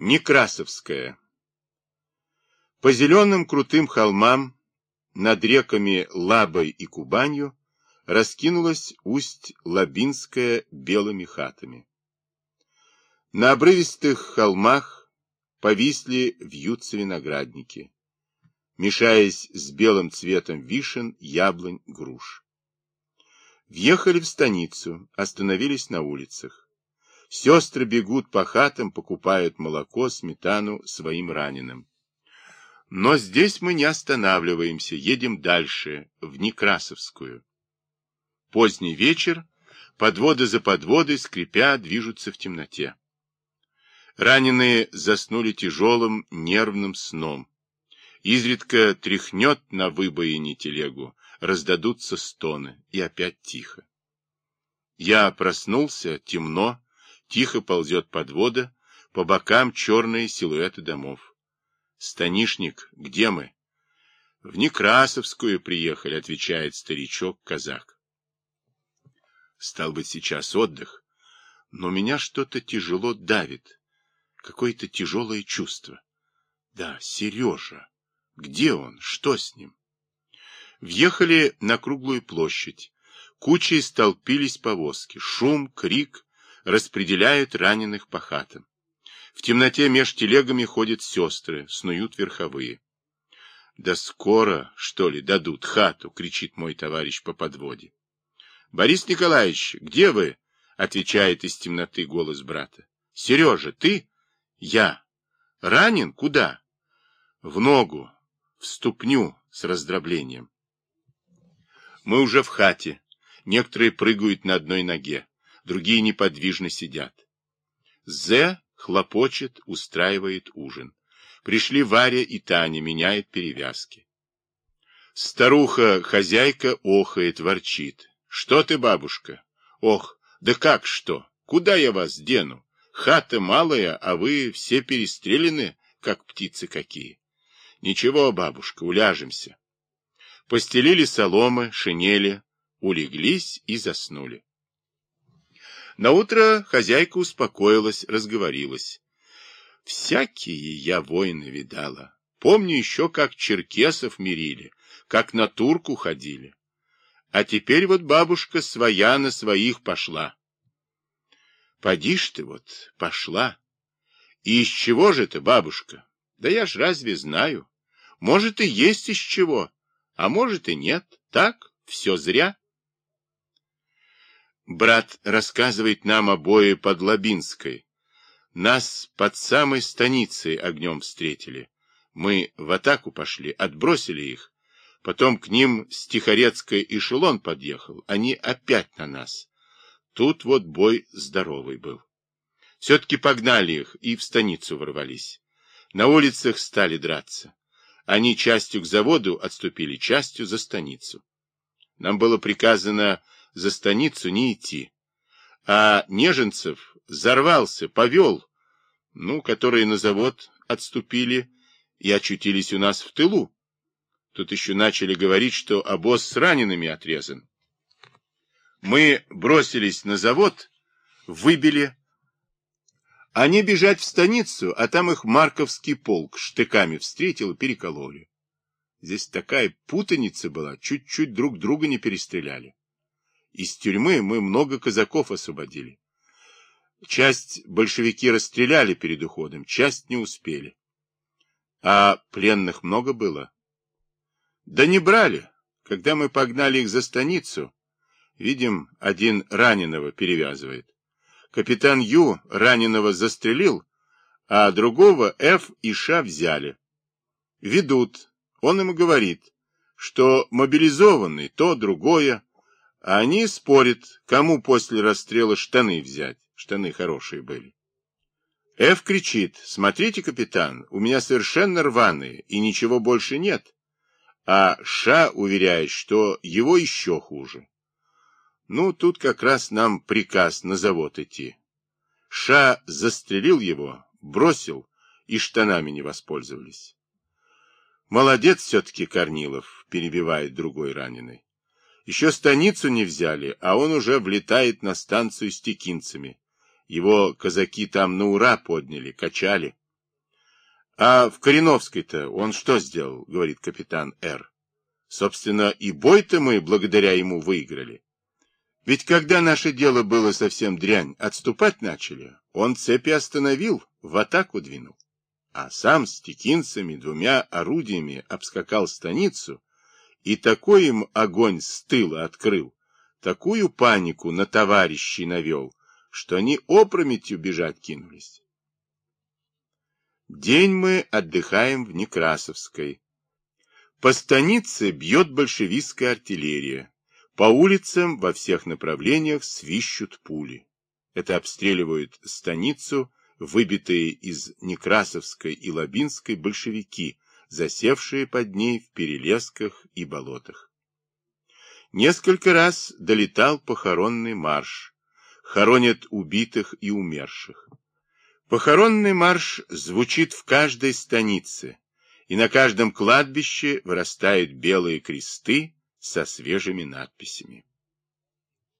Некрасовская. По зеленым крутым холмам над реками Лабой и Кубанью раскинулась Усть-Лабинская белыми хатами. На обрывистых холмах повисли вьются виноградники, мешаясь с белым цветом вишен, яблонь, груш. Въехали в станицу, остановились на улицах. Сестры бегут по хатам, покупают молоко, сметану своим раненым. Но здесь мы не останавливаемся, едем дальше, в Некрасовскую. Поздний вечер, подводы за подводой, скрипя, движутся в темноте. Раненые заснули тяжелым нервным сном. Изредка тряхнет на выбоине телегу, раздадутся стоны, и опять тихо. Я проснулся, темно, тихо ползет подвода, по бокам черные силуэты домов. Станишник, где мы? В Некрасовскую приехали, отвечает старичок-казак. Стал быть, сейчас отдых, но меня что-то тяжело давит, какое-то тяжелое чувство. Да, Сережа. Где он? Что с ним? Въехали на круглую площадь. Кучей столпились повозки. Шум, крик распределяют раненых по хатам. В темноте меж телегами ходят сестры, снуют верховые. Да скоро, что ли, дадут хату, кричит мой товарищ по подводе. Борис Николаевич, где вы? Отвечает из темноты голос брата. Сережа, ты? Я. Ранен? Куда? В ногу, в ступню с раздроблением. Мы уже в хате. Некоторые прыгают на одной ноге, другие неподвижно сидят. Зе хлопочет, устраивает ужин. Пришли Варя и Таня, меняет перевязки. Старуха-хозяйка охает, ворчит. Что ты, бабушка? Ох, да как что? Куда я вас дену? Хата малая, а вы все перестреляны, как птицы какие. Ничего, бабушка, уляжемся. Постелили соломы, шинели, улеглись и заснули. Наутро хозяйка успокоилась, разговорилась. Всякие я войны видала. Помню еще, как черкесов мирили, как на турку ходили. А теперь вот бабушка своя на своих пошла. Поди ж ты вот, пошла. И из чего же ты, бабушка? Да я ж разве знаю. Может, и есть из чего, а может и нет. Так, все зря. Брат рассказывает нам о бое под Лабинской. Нас под самой станицей огнем встретили. Мы в атаку пошли, отбросили их. Потом к ним с Тихорецкой эшелон подъехал. Они опять на нас. Тут вот бой здоровый был. Все-таки погнали их и в станицу ворвались. На улицах стали драться. Они частью к заводу отступили, частью за станицу. Нам было приказано за станицу не идти. А Неженцев взорвался, повел, которые на завод отступили и очутились у нас в тылу. Тут еще начали говорить, что обоз с ранеными отрезан. Мы бросились на завод, выбили. Они бежать в станицу, а там их Марковский полк штыками встретил и перекололи. Здесь такая путаница была, чуть-чуть друг друга не перестреляли. Из тюрьмы мы много казаков освободили. Часть большевики расстреляли перед уходом, часть не успели. А пленных много было? Да не брали. Когда мы погнали их за станицу, видим, один раненого перевязывает. Капитан Ю раненого застрелил, а другого Ф и Ш взяли. Ведут. Он им говорит, что мобилизованный то, другое. А они спорят, кому после расстрела штаны взять. Штаны хорошие были. Ф кричит: смотрите, капитан, у меня совершенно рваные, и ничего больше нет. А Ша уверяет, что его еще хуже. Тут как раз нам приказ на завод идти. Ша застрелил его, бросил, и штанами не воспользовались. Молодец все-таки Корнилов, перебивает другой раненый. Еще станицу не взяли, а он уже влетает на станцию с текинцами. Его казаки там на ура подняли, качали. А в Кореновской-то он что сделал, говорит капитан Р. Собственно, и бой-то мы благодаря ему выиграли. Ведь когда наше дело было совсем дрянь, отступать начали, он цепи остановил, в атаку двинул. А сам с текинцами, 2 орудиями обскакал станицу и такой им огонь с тыла открыл, такую панику на товарищей навел, что они опрометью бежать кинулись. День мы отдыхаем в Некрасовской. По станице бьет большевистская артиллерия. По улицам во всех направлениях свищут пули. Это обстреливают станицу, выбитые из Некрасовской и Лабинской большевики, засевшие под ней в перелесках и болотах. Несколько раз долетал похоронный марш. Хоронят убитых и умерших. Похоронный марш звучит в каждой станице, и на каждом кладбище вырастают белые кресты со свежими надписями.